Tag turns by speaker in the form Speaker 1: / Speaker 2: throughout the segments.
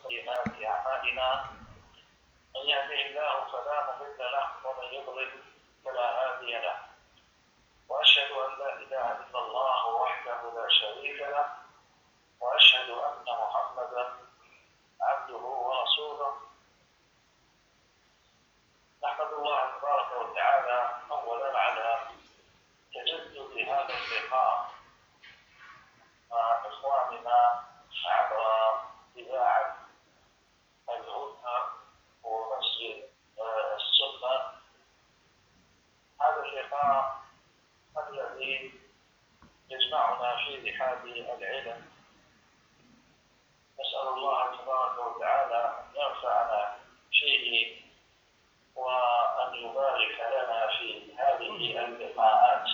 Speaker 1: وسيئات أعمالنا من يهده الله فلا مضل له ومن يضلل فلا هادي له وأشهد أن لا إله إلا الله وحده لا شريك له وأشهد أن محمدا عبده ورسوله. نحمد الله تبارك وتعالى أولا على تجدد هذا اللقاء مع إخواننا عبر إذاعة الهدى ومسجد السنة. هذا اللقاء الذي يجمعنا في رحاب العلم، نسأل الله تبارك وتعالى أن ينفعنا فيه وأن يبارك لنا في هذه اللقاءات.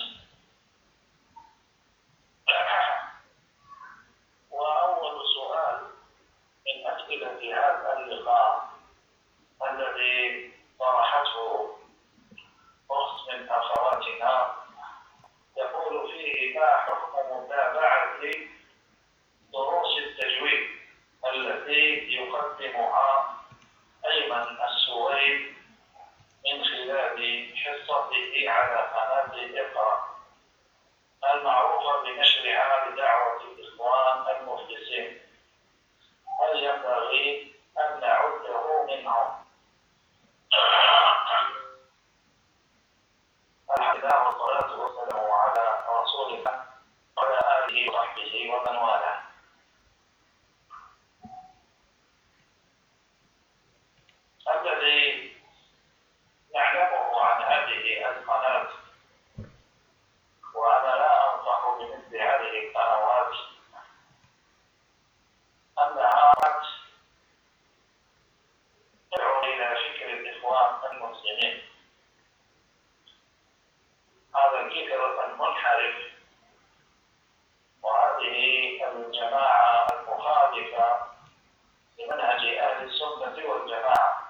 Speaker 1: وأول سؤال من أسئلة هذا اللقاء الذي طرحته أخت من أخواتنا يقول فيه: ما حكم متابعة دروس التجويد التي يقدمها أيمن السويد من خلال حصته على قناة اقرأ المعروفة بنشرها لدعوة الإخوان المفلسين؟ هل ينبغي أن نعده منهم؟ الحمد لله والصلاة والسلام على رسول الله وعلى آله وصحبه ومن والاه. الذي نعلمه عن هذه القناة، وأنا لا أنصح بمثل هذه القنوات، أنها تدعو إلى فكر الإخوان المسلمين، هذا الفكر المنحرف وهذه الجماعة المخالفة لمنهج أهل السنة والجماعة.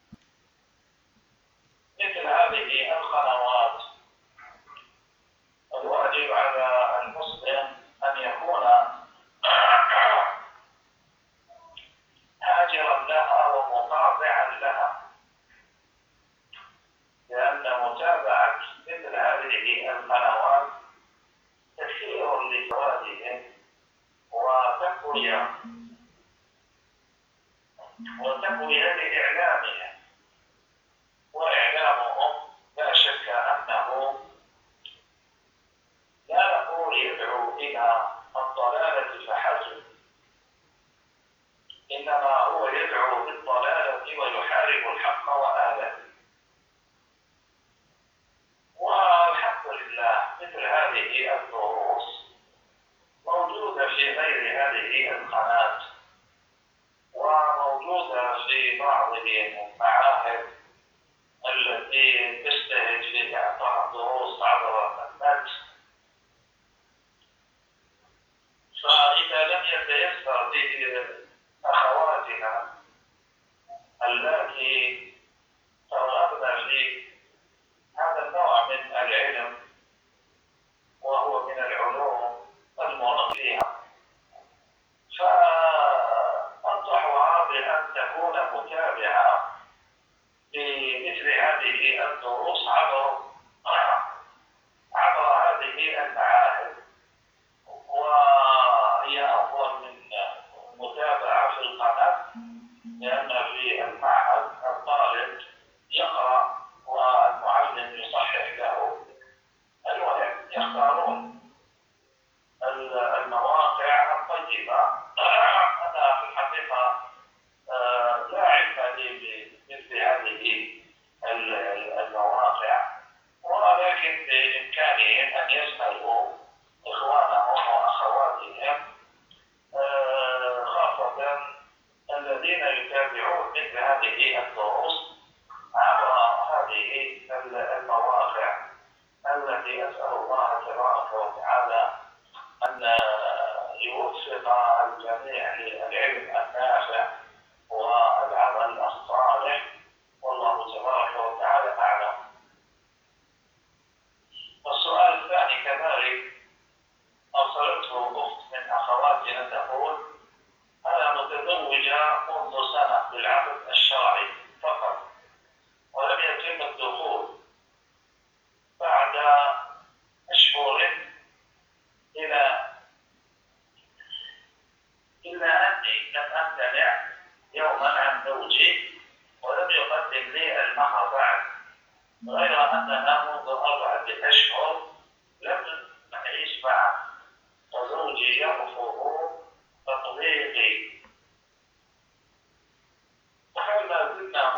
Speaker 1: مثل هذه القنوات الواجب على المسلم أن يكون هاجرا لها ومطابعا لها، لأن متابعة مثل هذه القنوات تكثير لزواجهم وتقوية لإعلامهم، وإعلامهم لا شك أنه لا نقول يدعو إلى الضلالة فحسب، إنما هو يدعو بالضلالة ويحارب الحق وآله. والحمد لله مثل هذه الدروس موجودة في غير هذه القناة، وموجودة في بعض المعاهد التي تجتهد في إعطاء الدروس عبر النت. فإذا لم يتيسر لأخواتنا التي ترغبن في هذا النوع من العلم وهو من العلوم المرغب فيها، فأنصحها بأن تكون متابعة لمثل هذه الدروس عبر هذه المعاهد، وهي أفضل من المتابعة في القناة، لأن في المعهد الطالب يقرأ والمعلم يصحح له. المهم يختارون المواقع الطيبة. أنا في الحقيقة لا علم لي بمثل هذه المواقع، ولكن بإمكانهم أن يسألوا إخوانهم وأخواتهم، خاصة الذين يتابعون مثل هذه الدروس عبر هذه المواقع التي أسأل الله تبارك وتعالى أن يوفق الجميع للعلم النافع والعمل الصالح، والله تبارك وتعالى أعلم. والسؤال الثاني كذلك أرسلته أخت من أخواتنا تقول: أنا متزوجة منذ أني لم أمتنع يوما عن زوجي ولم يقدم لي المهر بعد، غير أننا منذ 4 أشهر لم نعيش معا وزوجي يرفض تطبيقي، وهل ما زلنا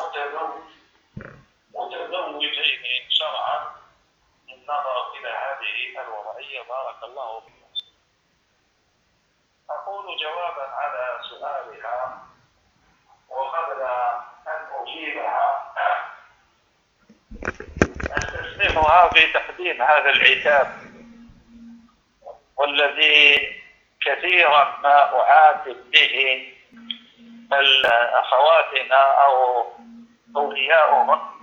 Speaker 1: متزوجين شرعا بالنظر إلى هذه الوضعية؟ بارك الله فيكم. أقول جوابا على سؤالها وقبل أن أجيبها أستسلمها في تقديم هذا العتاب، والذي كثيرا ما أعاتب به أخواتنا أو أولياؤهم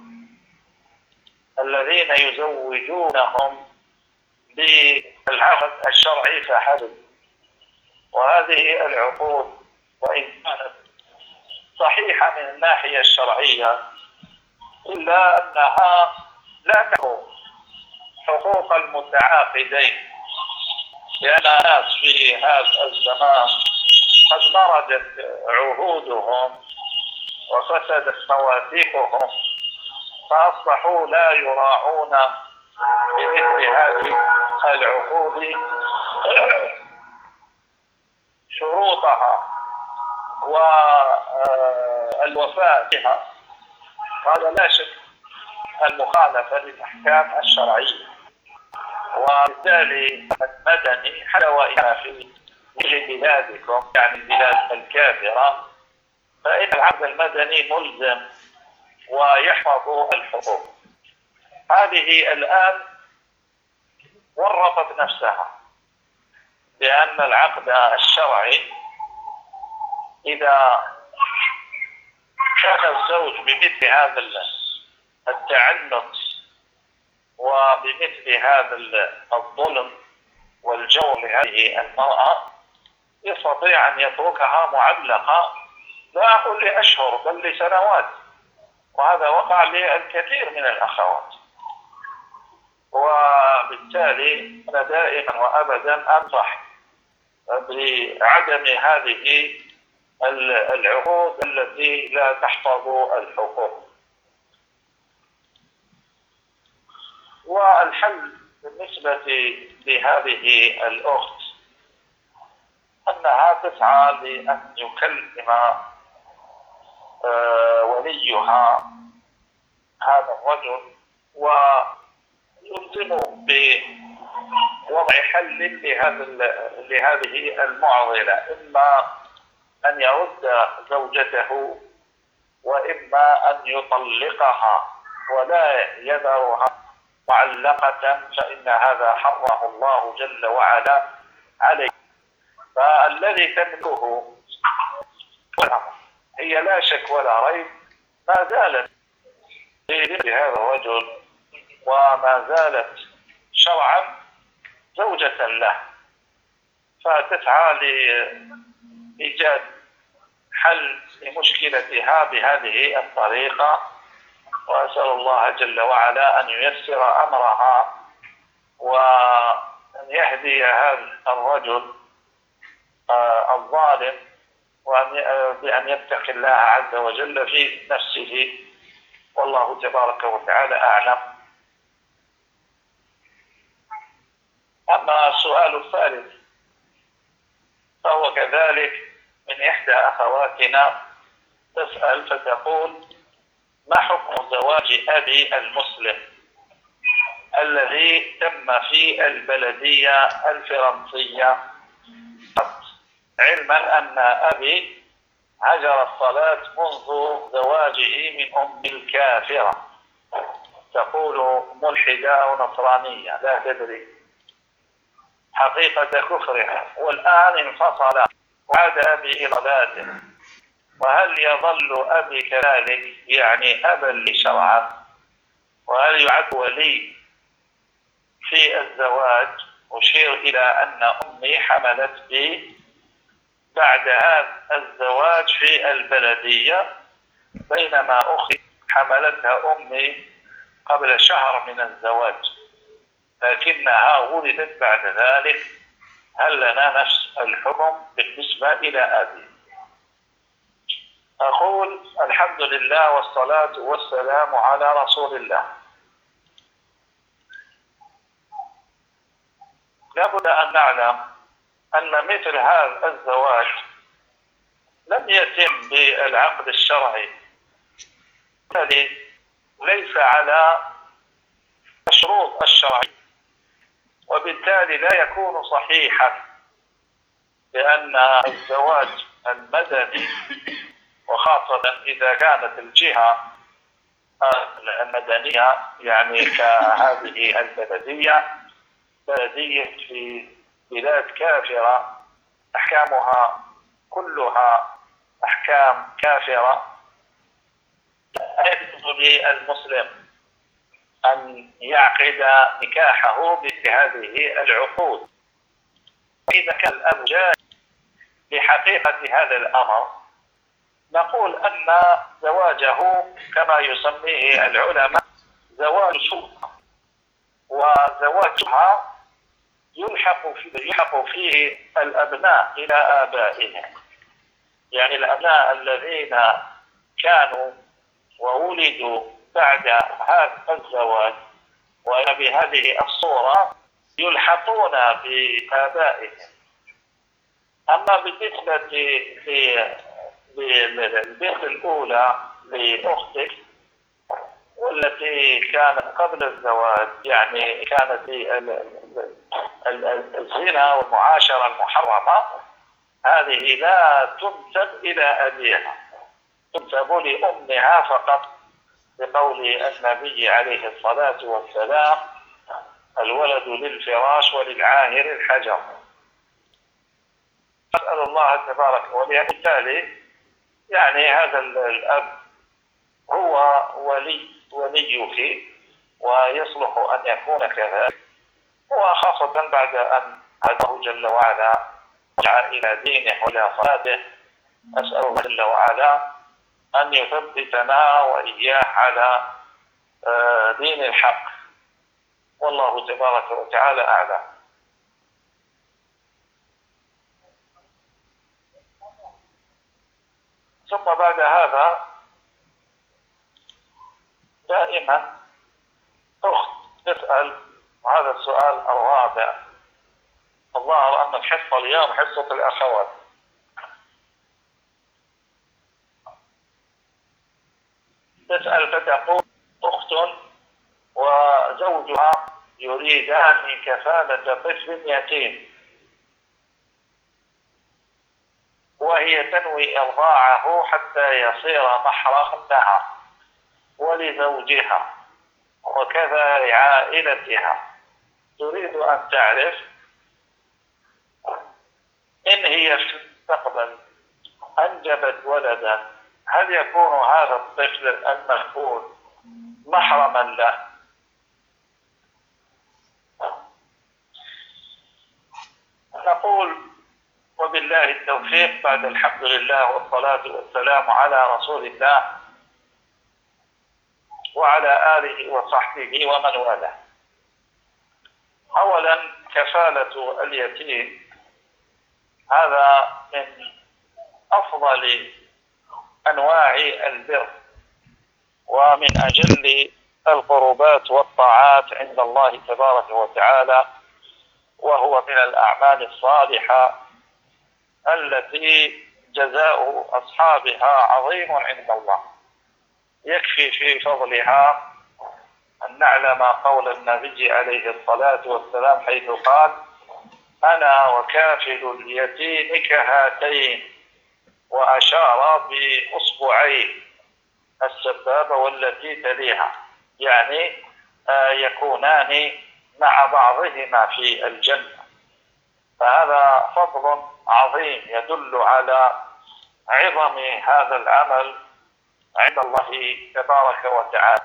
Speaker 1: الذين يزوجونهم بالعقد الشرعي فحسب. وهذه العقود وإن كانت صحيحة من الناحية الشرعية إلا أنها لا تحقق حقوق المتعاقدين، لأن الناس في هذا الزمان قد مرضت عهودهم وفسدت مواثيقهم، فأصبحوا لا يراعون بمثل هذه العقود شروطها والوفاء بها. هذا لا شك المخالفة للأحكام الشرعية، وبالتالي المدني حتى وإن في بلادكم يعني البلاد الكافرة فإن العقد المدني ملزم ويحفظ الحقوق. هذه الآن ورطت نفسها، لأن العقد الشرعي إذا كان الزوج بمثل هذا التعنت وبمثل هذا الظلم والجور لهذه المرأة يستطيع أن يتركها معلقة، لا أقول لأشهر بل لسنوات، وهذا وقع للكثير من الأخوات. وبالتالي أنا دائما وأبدا أنصح بعدم هذه العقود التي لا تحفظ الحقوق. والحل بالنسبة لهذه الأخت أنها تسعى لأن يكلم وليها هذا الرجل ويلزمه بوضع حل لهذه المعضلة، إما أن يرد زوجته وإما أن يطلقها ولا يذرها معلقة، فإن هذا حرمه الله جل وعلا عليه. فالذي تملكه هي لا شك ولا ريب ما زالت بهذا الرجل وما زالت شرعا زوجة له، فتسعى لإيجاد حل لمشكلتها بهذه الطريقة. وأسأل الله جل وعلا أن ييسر أمرها وأن يهدي هذا الرجل الظالم بأن يتقي الله عز وجل في نفسه، والله تبارك وتعالى أعلم. أما السؤال الثالث فهو كذلك من إحدى أخواتنا تسأل فتقول: ما حكم زواج أبي المسلم الذي تم في البلدية الفرنسية، علما أن أبي هجر الصلاة منذ زواجه من أم الكافرة، تقول ملحدة أو نصرانية لا تدري حقيقة كفرها، والآن انفصل وعاد أبي إلى بلاده، وهل يظل أبي كذلك يعني أبا لي شرعا؟ وهل يعد ولي في الزواج؟ أشير إلى أن أمي حملت بي بعد هذا الزواج في البلدية، بينما أختي حملتها أمي قبل شهر من الزواج، لكنها ولدت بعد ذلك. هل لنا نفس الحكم بالنسبة إلى أبي؟ أقول الحمد لله والصلاة والسلام على رسول الله. لابد أن نعلم أن مثل هذا الزواج لم يتم بالعقد الشرعي، ليس على الشروط الشرعية، وبالتالي لا يكون صحيحا، لأن الزواج المدني وخاصة إذا كانت الجهة المدنية يعني كهذه البلدية في بلاد كافرة أحكامها كلها أحكام كافرة، يجوز للمسلم أن يعقد نكاحه بهذه العقود. إذا كان الأمر جاء بحقيقة هذا الأمر نقول أن زواجه كما يسميه العلماء زواج سلطة، وزواجها يلحق فيه الأبناء إلى آبائهم، يعني الأبناء الذين كانوا وولدوا بعد هذا الزواج وبهذه الصورة يلحقون بآبائهم. أما بالنسبة للبنت الأولى لأختك والتي كانت قبل الزواج، يعني كانت في الزنا والمعاشرة المحرمة، هذه لا تنسب إلى أبيها، تنسب لأمها فقط، بقول النبي عليه الصلاة والسلام: الولد للفراش وللعاهر الحجر. أسأل الله تبارك وبالتالي يعني هذا الأب هو وليك ويصلح أن يكون كذلك، وخاصة بعد أن هداه جل وعلا رجع إلى دينه وإلى صلاته. أسأل الله جل وعلا أن يثبتنا وإياه على دين الحق، والله تبارك وتعالى أعلم. ثم بعد هذا دائما أخت تسأل هذا السؤال الرابع، الظاهر أن الحصة اليوم حصة الأخوات. تسأل فتقول: أخت وزوجها يريدان كفالة طفل يتيم، وهي تنوي إرضاعه حتى يصير محرما لها ولزوجها وكذا لعائلتها. تريد أن تعرف إن هي في المستقبل أنجبت ولدا هل يكون هذا الطفل المذكور محرما له؟ نقول وبالله التوفيق، بعد الحمد لله والصلاة والسلام على رسول الله وعلى آله وصحبه ومن والاه. أولا، كفالة اليتيم هذا من أفضل أنواع البر ومن أجل القربات والطاعات عند الله تبارك وتعالى، وهو من الأعمال الصالحة التي جزاء أصحابها عظيم عند الله. يكفي في فضلها أن نعلم قول النبي عليه الصلاة والسلام حيث قال: أنا وكافل اليتيم كهاتين، وأشار بأصبعين السبابة والتي تليها، يعني يكونان مع بعضهما في الجنة. فهذا فضل عظيم يدل على عظم هذا العمل عند الله تبارك وتعالى.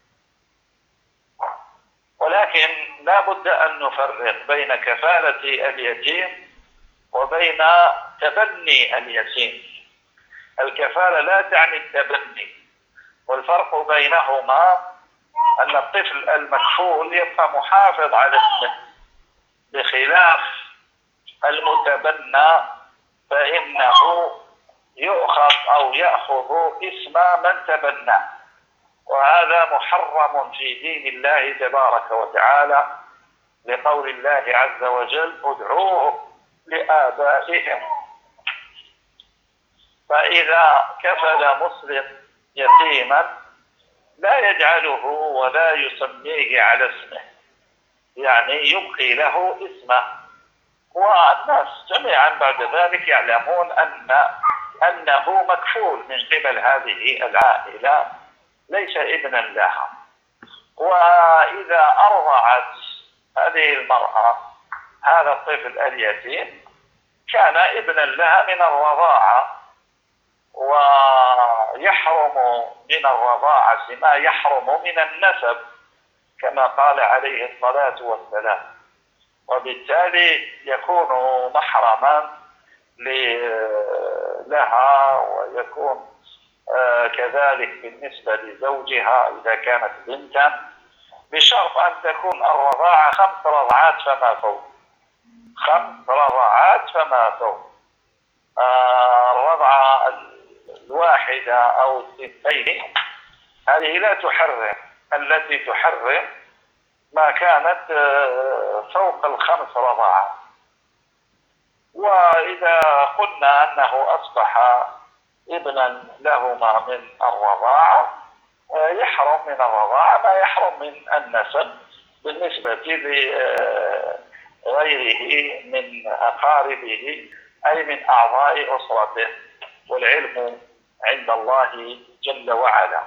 Speaker 1: ولكن لا بد أن نفرق بين كفالة اليتيم وبين تبني اليتيم. الكفالة لا تعني التبني، والفرق بينهما أن الطفل المكفول يبقى محافظ على اسمه، بخلاف المتبنى فإنه يؤخذ أو يأخذ اسم من تبناه، وهذا محرم في دين الله تبارك وتعالى، لقول الله عز وجل: ادعوه لآبائهم. فإذا كفل مسلم يتيما لا يجعله ولا يسميه على اسمه، يعني يبقي له اسمه، والناس جميعا بعد ذلك يعلمون أنه مكفول من قبل هذه العائلة، ليس ابنا لها. وإذا أرضعت هذه المرأة هذا الطفل اليتيم كان ابنا لها من الرضاعة، ويحرم من الرضاعة ما يحرم من النسب كما قال عليه الصلاة والسلام، وبالتالي يكون محرما لها، ويكون كذلك بالنسبة لزوجها إذا كانت بنتا، بشرط أن تكون الرضاعة 5 رضعات فما فوق، 5 رضعات فما فوق. الرضعة الواحدة أو الثنتين هذه لا تحرم، التي تحرم ما كانت فوق 5 رضعات. وإذا قلنا أنه أصبح ابنا لهما من الرضاعة، يحرم من الرضاعة ما يحرم من النسب بالنسبة لغيره من أقاربه، أي من أعضاء أسرته، والعلم عند الله جل وعلا.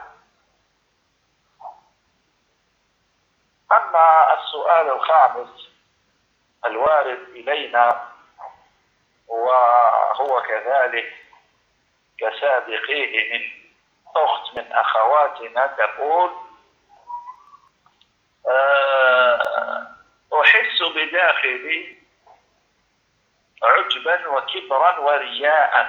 Speaker 1: أما السؤال الخامس الوارد إلينا، وهو كذلك كسابقيه من أخت من أخواتنا تقول: أحس بداخلي عجبا وكبرا ورياء،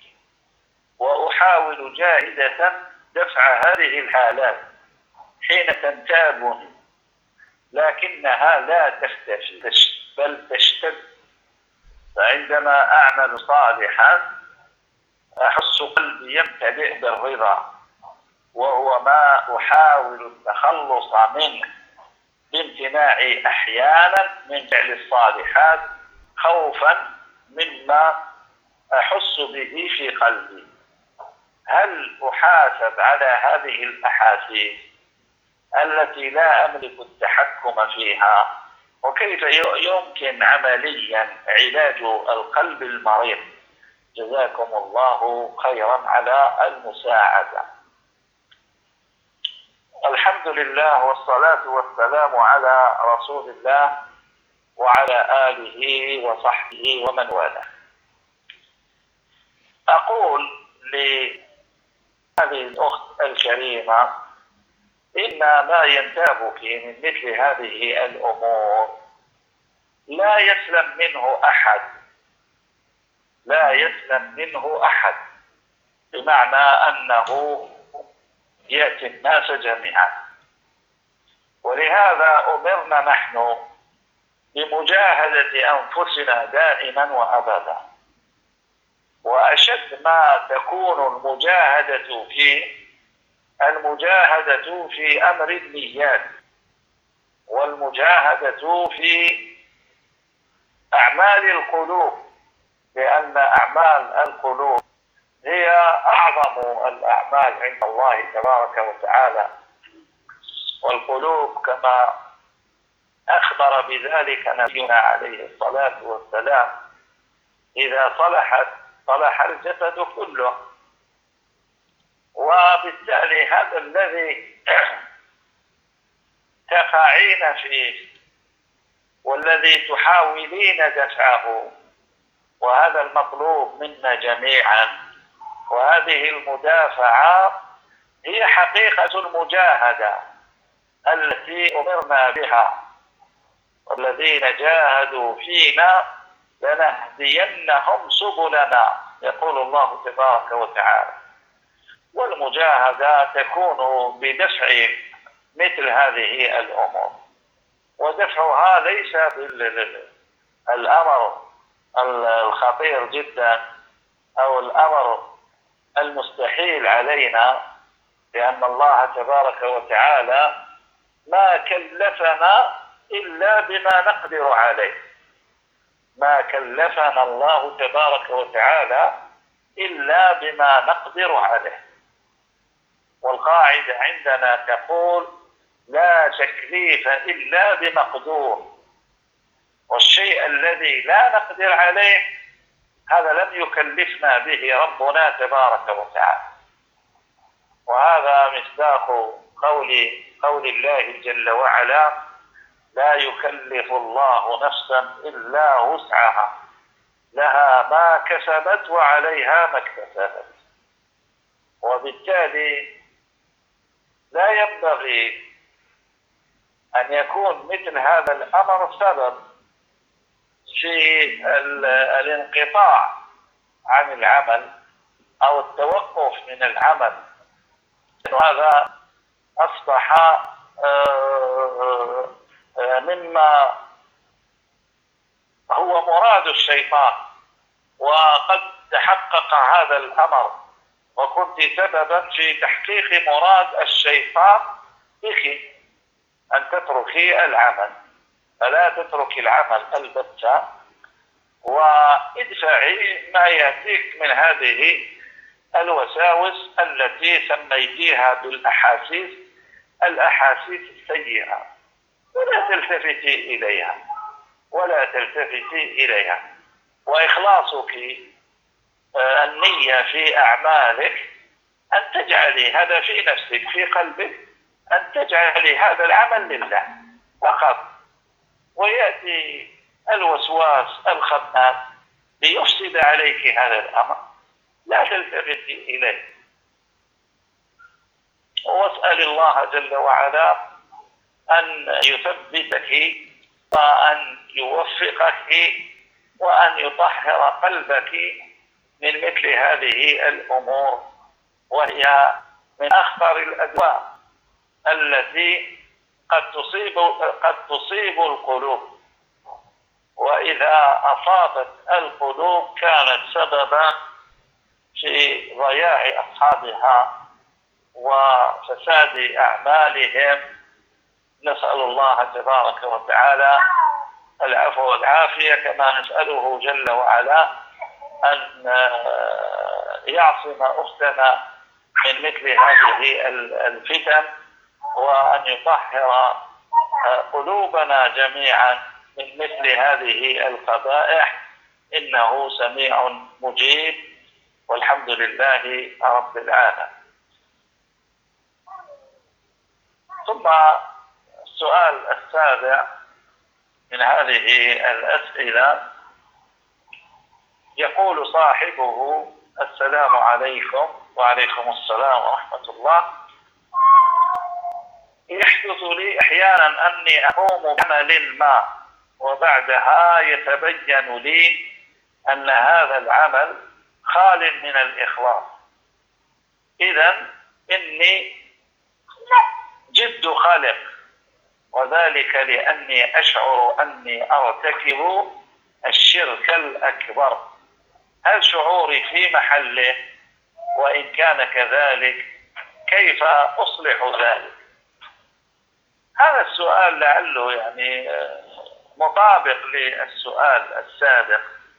Speaker 1: وأحاول جاهدة دفع هذه الحالات حين تنتابني، لكنها لا تختفي بل تشتد، فعندما أعمل صالحا أحس قلبي يمتلئ بالرضا، وهو ما أحاول التخلص منه بامتناعي أحيانا من فعل الصالحات خوفا مما أحس به في قلبي. هل أحاسب على هذه الأحاسيس التي لا أملك التحكم فيها؟ وكيف يمكن عمليا علاج القلب المريض؟ جزاكم الله خيرا على المساعدة. الحمد لله والصلاة والسلام على رسول الله وعلى آله وصحبه ومن والاه. أقول لهذه الأخت الكريمة: إن ما ينتابك من مثل هذه الأمور لا يسلم منه أحد، لا يسلم منه أحد، بمعنى أنه يأتي الناس جميعا. ولهذا أمرنا نحن بمجاهدة أنفسنا دائما وأبدا، وأشد ما تكون المجاهدة في أمر النيات، والمجاهدة في أعمال القلوب، لأن أعمال القلوب هي أعظم الأعمال عند الله تبارك وتعالى. والقلوب كما أخبر بذلك نبينا عليه الصلاة والسلام: إذا صلحت صلح الجسد كله. وبالتالي هذا الذي تقعين فيه والذي تحاولين دفعه، وهذا المطلوب منا جميعا، وهذه المدافعة هي حقيقة المجاهدة التي أمرنا بها: والذين جاهدوا فينا لنهدينهم سبلنا، يقول الله تبارك وتعالى. والمجاهدة تكون بدفع مثل هذه الأمور، ودفعها ليس بالأمر الخطير جدا أو الأمر ثقيل علينا، لأن الله تبارك وتعالى ما كلفنا إلا بما نقدر عليه. ما كلفنا الله تبارك وتعالى إلا بما نقدر عليه. والقاعدة عندنا تقول: لا تكليف إلا بمقدور. والشيء الذي لا نقدر عليه هذا لم يكلفنا به ربنا تبارك وتعالى. وهذا مصداق قول الله جل وعلا: لا يكلف الله نفسا إلا وسعها، لها ما كسبت وعليها ما اكتسبت. وبالتالي لا ينبغي أن يكون مثل هذا الأمر سبب في الانقطاع عن العمل أو التوقف من العمل. وهذا أصبح مما هو مراد الشيطان، وقد تحقق هذا الأمر، وكنت سببا في تحقيق مراد الشيطان بك أن تتركي العمل. فلا تتركي العمل البتة، وادفعي ما يأتيك من هذه الوساوس التي سميتيها بالأحاسيس، الأحاسيس السيئة، ولا تلتفتي إليها، ولا تلتفتي إليها. وإخلاصك النية في أعمالك أن تجعلي هذا في نفسك، في قلبك، أن تجعلي هذا العمل لله فقط. ويأتي الوسواس الخناس ليفسد عليك هذا الأمر، لا تلتفتي إليه. واسأل الله جل وعلا أن يثبتك وأن يوفقك وأن يطهر قلبك من مثل هذه الأمور، وهي من أخطر الأدواء التي قد تصيب القلوب، وإذا أصابت القلوب كانت سببا في ضياع أصحابها وفساد أعمالهم. نسأل الله تبارك وتعالى العفو والعافية، كما نسأله جل وعلا أن يعصم أختنا من مثل هذه الفتن، وأن يطهر قلوبنا جميعا من مثل هذه القبائح، إنه سميع مجيب، والحمد لله رب العالمين. ثم السؤال السابع من هذه الأسئلة، يقول صاحبه: السلام عليكم. وعليكم السلام ورحمة الله. يحدث لي أحيانا أني أقوم بعمل ما، وبعدها يتبين لي أن هذا العمل خال من الإخلاص، إذن إني جد خالق، وذلك لأني أشعر أني أرتكب الشرك الأكبر. هل شعوري في محله؟ وإن كان كذلك كيف أصلح ذلك؟ هذا السؤال لعله يعني مطابق للسؤال السابق.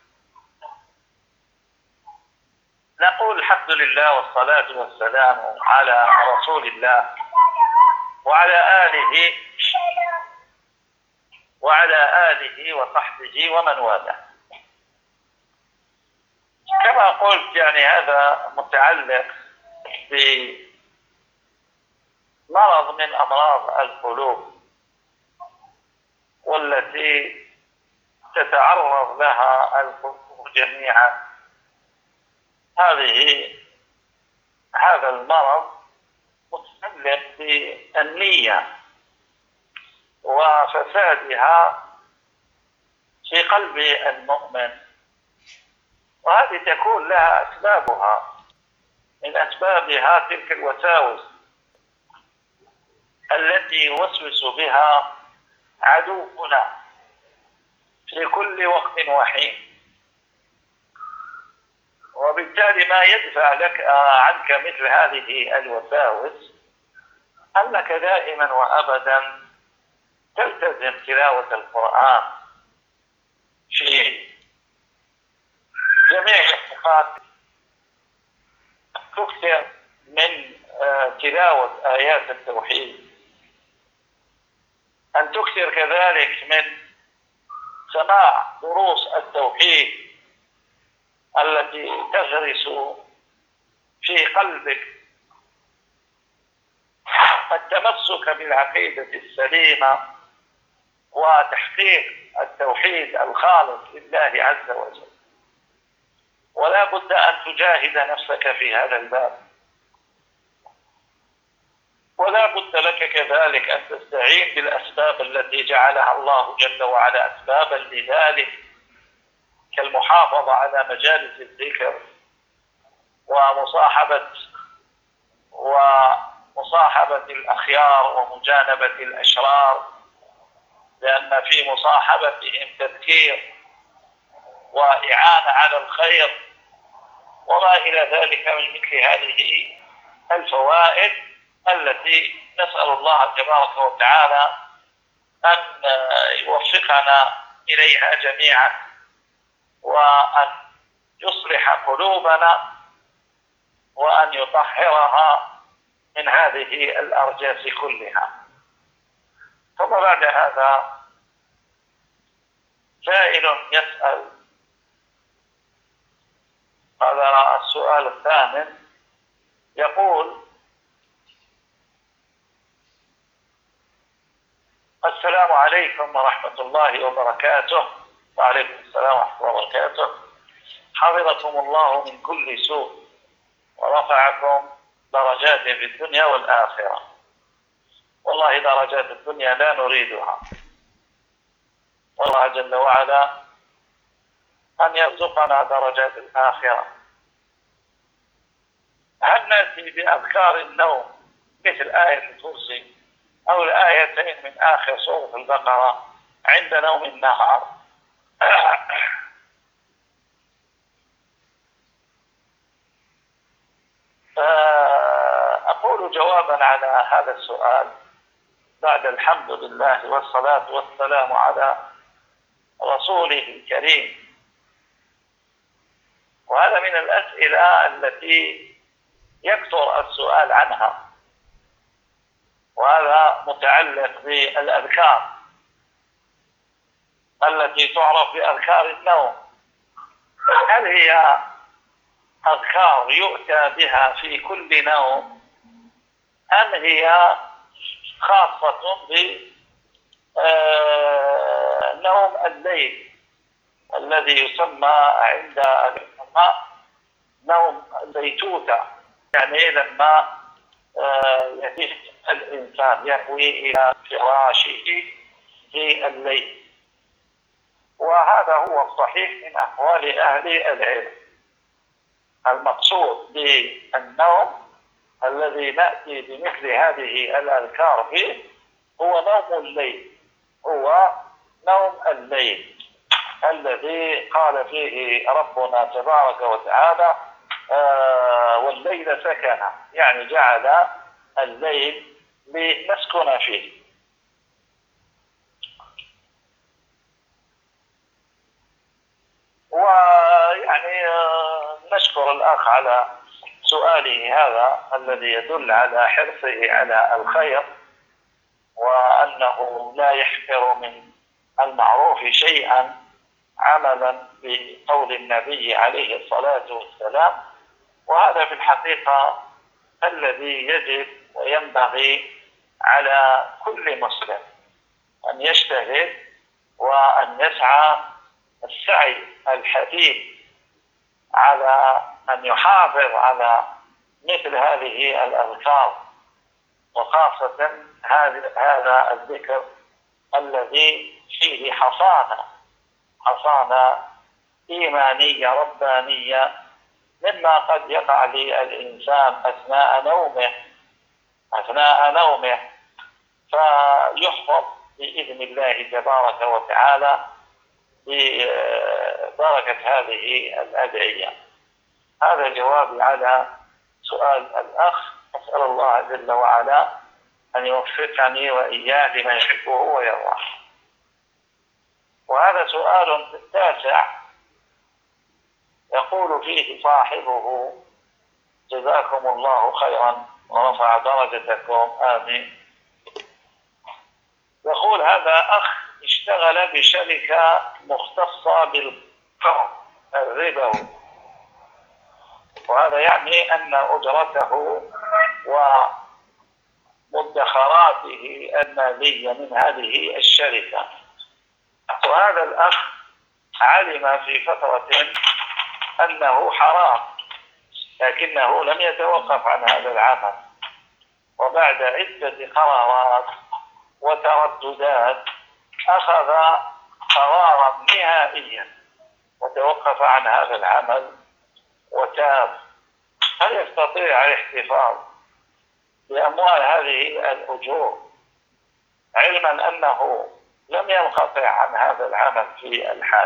Speaker 1: نقول الحمد لله والصلاة والسلام على رسول الله وعلى آله وصحبه ومن والاه. كما قلت يعني هذا متعلق بمرض من أمراض القلوب، والتي تتعرض لها القلوب جميعا. هذا المرض متعلق بالنية وفسادها في قلب المؤمن، وهذه تكون لها أسبابها. من أسبابها تلك الوساوس التي يوسوس بها عدونا في كل وقت وحين. وبالتالي ما يدفع لك عنك مثل هذه الوساوس أنك دائما وأبدا تلتزم تلاوة القرآن في جميع الأوقات، تكثر من تلاوة آيات التوحيد، أن تكثر كذلك من سماع دروس التوحيد التي تغرس في قلبك التمسك بالعقيدة السليمة وتحقيق التوحيد الخالص لله عز وجل. ولا بد أن تجاهد نفسك في هذا الباب، ولا بد لك كذلك أن تستعين بالأسباب التي جعلها الله جل وعلا أسبابا لذلك، كالمحافظة على مجالس الذكر ومصاحبة الأخيار ومجانبة الأشرار، لأن في مصاحبتهم تذكير وإعانة على الخير وما إلى ذلك من مثل هذه الفوائد التي نسأل الله تبارك وتعالى أن يوفقنا إليها جميعا، وأن يصلح قلوبنا، وأن يطهرها من هذه الأرجاس كلها. ثم بعد هذا سائل يسأل هذا السؤال الثامن، يقول: السلام عليكم ورحمة الله وبركاته. وعليكم السلام ورحمة الله وبركاته. حفظكم الله من كل سوء ورفعكم درجات في الدنيا والآخرة. والله درجات الدنيا لا نريدها، والله جل وعلا أن يرزقنا درجات الآخرة. هل نأتي بأذكار النوم مثل آية الكرسي أو الآيتين من آخر سورة البقرة عند نوم النهار؟ أقول جوابا على هذا السؤال بعد الحمد لله والصلاة والسلام على رسوله الكريم، وهذا من الأسئلة التي يكثر السؤال عنها، وهذا متعلق بالأذكار التي تعرف بأذكار النوم. هل هي أذكار يؤتى بها في كل نوم، أم هي خاصة بنوم الليل الذي يسمى عند العلماء نوم البيتوتة، يعني لما يبيت الإنسان يهوي إلى فراشه في الليل. وهذا هو الصحيح من أقوال أهل العلم. المقصود بالنوم الذي نأتي بمثل هذه الأذكار فيه هو نوم الليل، هو نوم الليل الذي قال فيه ربنا تبارك وتعالى: والليل سكنا، يعني جعل الليل لنسكن فيه. ويعني نشكر الأخ على سؤاله هذا الذي يدل على حرصه على الخير، وأنه لا يحقر من المعروف شيئا عملا بقول النبي عليه الصلاة والسلام. وهذا في الحقيقة الذي يجب وينبغي على كل مسلم أن يجتهد وأن يسعى السعي الحثيث على أن يحافظ على مثل هذه الأذكار، وخاصة هذا الذكر الذي فيه حصانة إيمانية ربانية مما قد يقع للإنسان أثناء نومه فيحفظ بإذن الله تبارك وتعالى ببركة هذه الأدعية. هذا جوابي على سؤال الأخ. أسأل الله جل وعلا أن يوفقني وإياه لما يحبه ويرضاه. وهذا سؤال تاسع يقول فيه صاحبه: جزاكم الله خيرا ورفع درجتكم، آمين. يقول هذا أخ اشتغل بشركة مختصة بالقرض الربوي، وهذا يعني أن أجرته ومدخراته المالية من هذه الشركة. وهذا الأخ علم في فترة أنه حرام، لكنه لم يتوقف عن هذا العمل، وبعد عدة قرارات وترددات أخذ قرارا نهائيا وتوقف عن هذا العمل وتاب. هل يستطيع الاحتفاظ بأموال هذه الأجور علما أنه لم ينقطع عن هذا العمل في الحال؟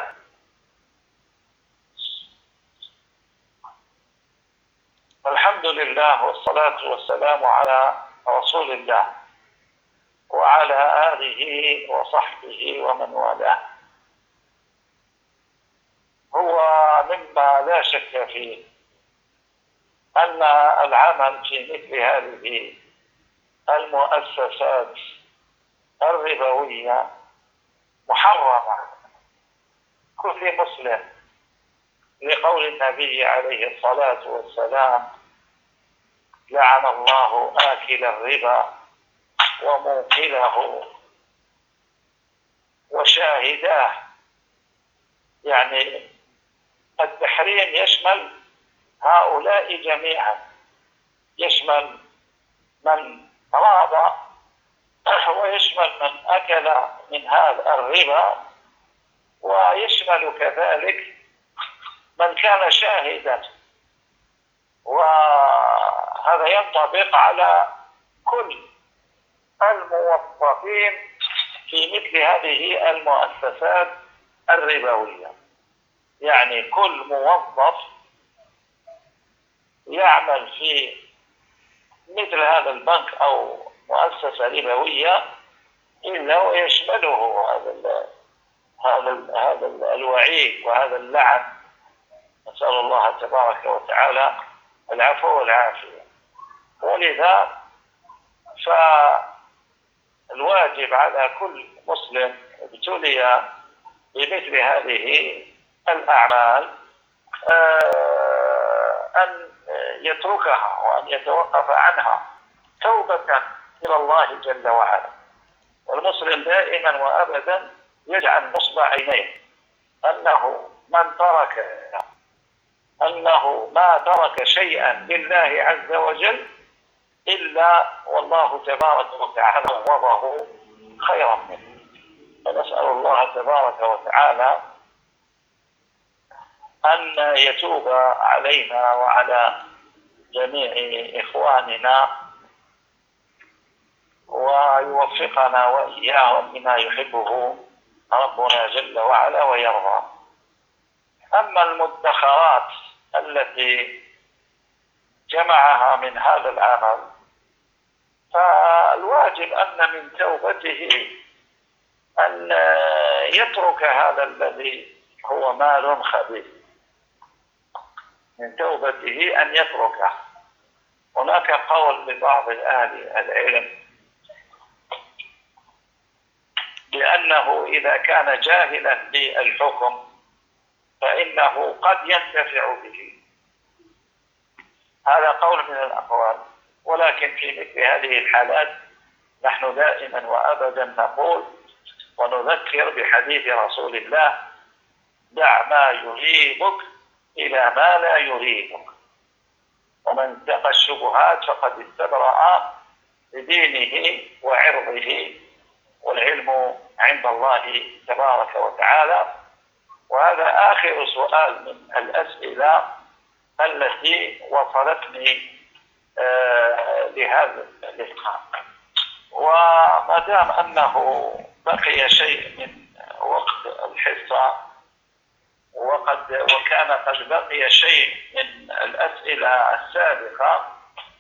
Speaker 1: الحمد لله والصلاة والسلام على رسول الله وعلى آله وصحبه ومن والاه. هو مما لا شك فيه أن العمل في مثل هذه المؤسسات الربوية محرمة كل مسلم، لقول النبي عليه الصلاة والسلام: لعن الله آكل الربا وموكله وشاهداه. يعني التحريم يشمل هؤلاء جميعا، يشمل من راب ويشمل من أكل من هذا الربا، ويشمل كذلك من كان شاهدا. وهذا ينطبق على كل الموظفين في مثل هذه المؤسسات الربوية. يعني كل موظف يعمل في مثل هذا البنك أو مؤسسة ربوية إلا ويشمله هذا الوعيد وهذا اللعن. نسأل الله تبارك وتعالى العفو والعافية. ولذا فالواجب على كل مسلم ابتلي بمثل هذه الأعمال أن يتركها وأن يتوقف عنها توبة إلى الله جل وعلا. والمسلم دائما وأبدا يجعل نصب عينيه أنه ما ترك شيئا لله عز وجل إلا والله تبارك وتعالى عوضه خيرا منه. فنسأل الله تبارك وتعالى أن يتوب علينا وعلى جميع إخواننا ويوفقنا وإياهم لما يحبه ربنا جل وعلا ويرضى. أما المدخرات التي جمعها من هذا العمل فالواجب أن من توبته أن يترك هذا الذي هو مال خبيث، من توبته أن يتركه. هناك قول لبعض أهل العلم بأنه إذا كان جاهلا بالحكم فإنه قد ينتفع به. هذا قول من الأقوال، ولكن في مثل هذه الحالات نحن دائما وأبدا نقول ونذكر بحديث رسول الله: دع ما يريبك إلى ما لا يريبك، ومن اتقى الشبهات فقد استبرأ لدينه وعرضه، والعلم عند الله تبارك وتعالى. وهذا آخر سؤال من الأسئلة التي وصلتني لهذا اللقاء. وما دام أنه بقي شيء من وقت الحصة وكان قد بقي شيء من الأسئلة السابقة،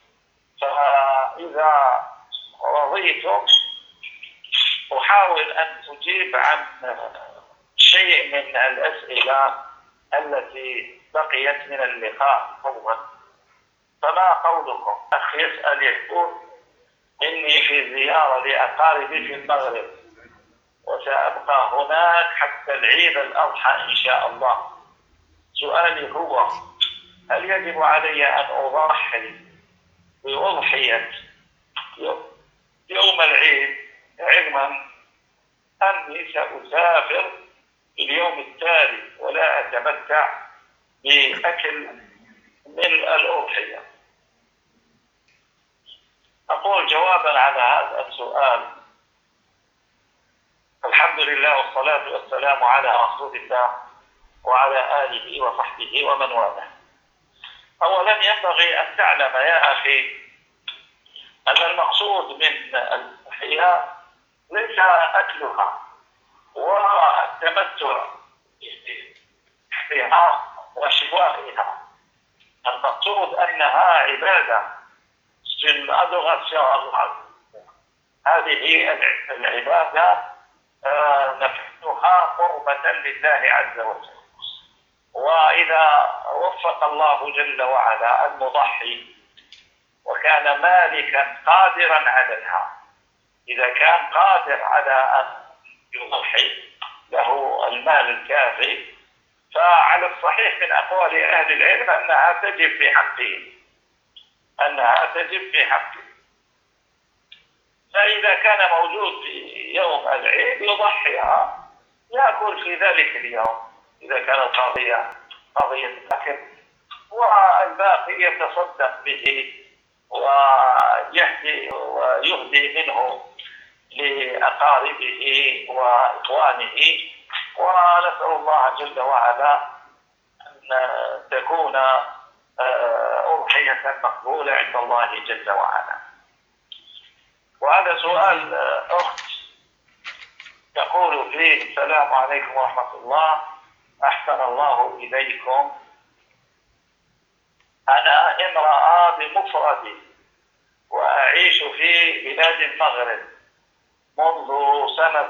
Speaker 1: فإذا رضيتم أحاول أن أجيب عن شيء من الأسئلة التي بقيت من اللقاء أولا. فما قولكم؟ أخ يسأل يقول: إني في زيارة لأقاربي في المغرب وسأبقى هناك حتى العيد الأضحى إن شاء الله. سؤالي هو: هل يجب علي أن أضحي بأضحية يوم العيد علما أني سأسافر في اليوم التالي ولا أتمتع بأكل من الأضحية؟ أقول جوابا على هذا السؤال: الحمد لله والصلاة والسلام على رسول الله وعلى آله وصحبه ومن والاه. أولا ينبغي أن تعلم يا أخي أن المقصود من الأضحية ليس أكلها والتمتع بها وشوائها. المقصود أنها عبادة هذه العبادة نفعلها قربة لله عز وجل. وإذا وفق الله جل وعلا المضحي وكان مالكا قادرا عليها، إذا كان قادر على أن يضحي له المال الكافي، فعلى الصحيح من أقوال أهل العلم أنها تجب في حقه. فإذا كان موجود في يوم العيد يضحيها، يأكل في ذلك اليوم إذا كانت قضية أكل، والباقي يتصدق به ويهدي منه لأقاربه وإخوانه. ونسأل الله جل وعلا أن تكون أضحية مقبولة عند الله جل وعلا. وهذا سؤال أخت تقول فيه: السلام عليكم ورحمة الله، أحسن الله إليكم. أنا امرأة بمفردي وأعيش في بلاد المغرب منذ سنة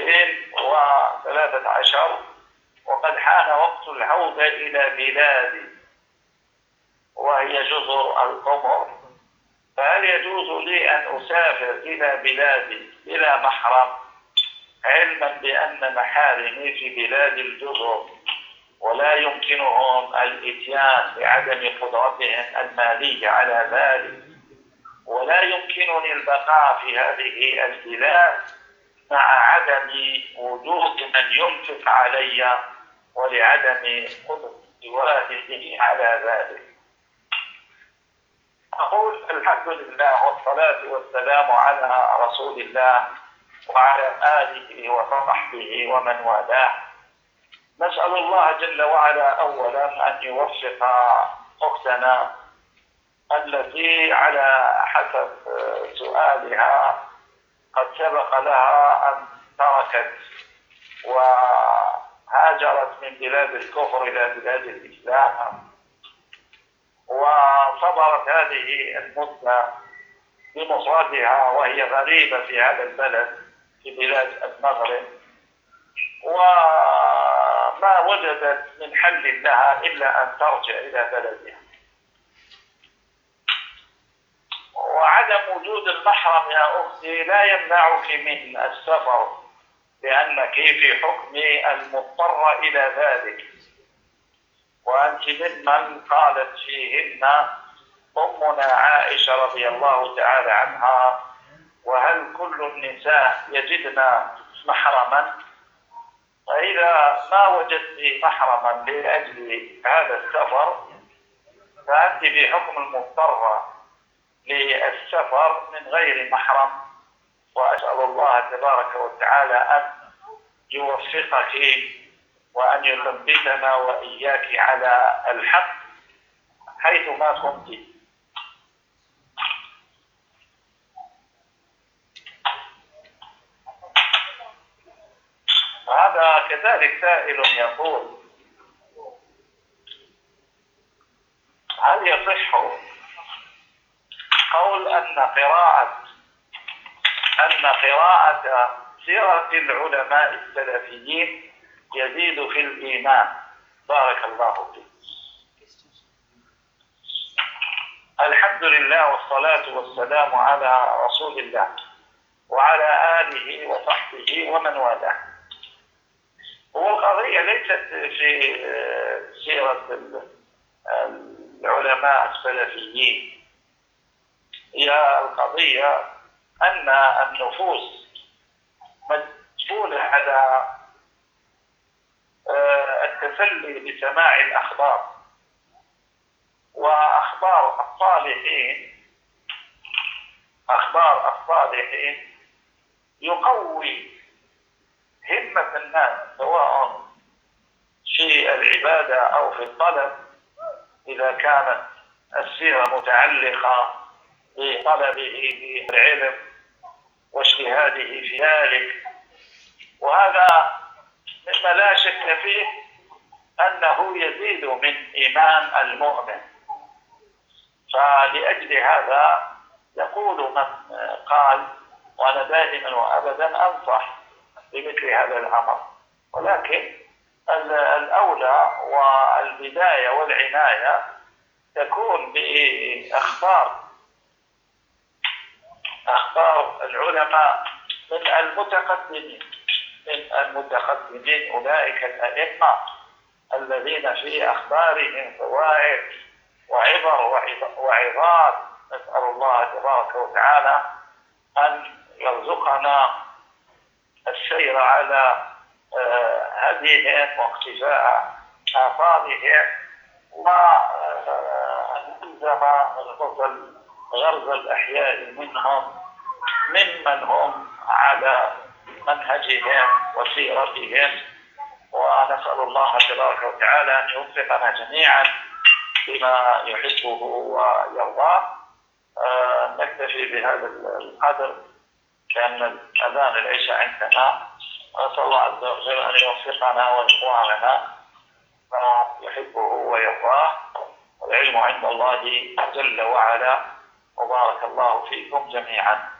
Speaker 1: 2013، وقد حان وقت العودة إلى بلادي وهي جزر القمر. فهل يجوز لي أن أسافر إلى بلادي بلا محرم، علما بأن محارمي في بلاد الجزر ولا يمكنهم الإتيان لعدم قدرتهم المالية على ذلك، ولا يمكنني البقاء في هذه البلاد مع عدم وجود من ينفق علي ولعدم قدرة والدي على ذلك؟ أقول: الحمد لله والصلاة والسلام على رسول الله وعلى آله وصحبه ومن والاه. نسأل الله جل وعلا أولا أن يوفق أختنا التي على حسب سؤالها قد سبق لها أن تركت وهاجرت من بلاد الكفر إلى بلاد الإسلام، وصبرت هذه المدة بمفردها وهي غريبة في هذا البلد في بلاد المغرب، وما وجدت من حل لها إلا أن ترجع إلى بلدها. وعدم وجود المحرم يا أختي لا يمنعك من السفر، لأنك في حكم المضطر إلى ذلك، وأنت ممن قالت فيهن أمنا عائشة رضي الله تعالى عنها: وهل كل النساء يجدن محرما؟ فإذا ما وجدت محرما لأجل هذا السفر فأنت في حكم المضطر للسفر من غير محرم. وأسأل الله تبارك وتعالى أن يوفقك وأن يثبتنا وإياك على الحق حيثما كنت. وهذا كذلك سائل يقول: هل يصح قول أن قراءة سيرة العلماء السلفيين يزيد في الإيمان؟ بارك الله فيك. الحمد لله والصلاة والسلام على رسول الله وعلى آله وصحبه ومن والاه. والقضية ليست في سيرة العلماء السلفيين، هي القضية أن النفوس مجبولة على التسلي بسماع الأخبار، وأخبار الصالحين يقوي همة الناس سواء في العبادة أو في الطلب، إذا كانت السيرة متعلقة بطلبه بالعلم واجتهاده في ذلك. وهذا مما لا شك فيه أنه يزيد من إيمان المؤمن. فلأجل هذا يقول من قال، وأنا دائما وأبدا أنصح بمثل هذا الأمر، ولكن الأولى والبداية والعناية تكون بأخبار العلماء من المتقدمين أولئك الأئمة الذين في أخبارهم فوائد وعبر وعظات. نسأل الله تبارك وتعالى أن يرزقنا السير على هديهم واقتفاء آثارهم، وأن نلزم غرز الأحياء منهم ممن هم على منهجهم وسيرتهم. ونسأل الله تبارك وتعالى أن يوفقنا جميعا بما يحبه ويرضاه. نكتفي بهذا القدر لأن أذان العشاء عندنا. نسأل الله عز وجل أن يوفقنا وإخواننا ما يحبه ويرضاه، والعلم عند الله جل وعلا. وبارك الله فيكم جميعا.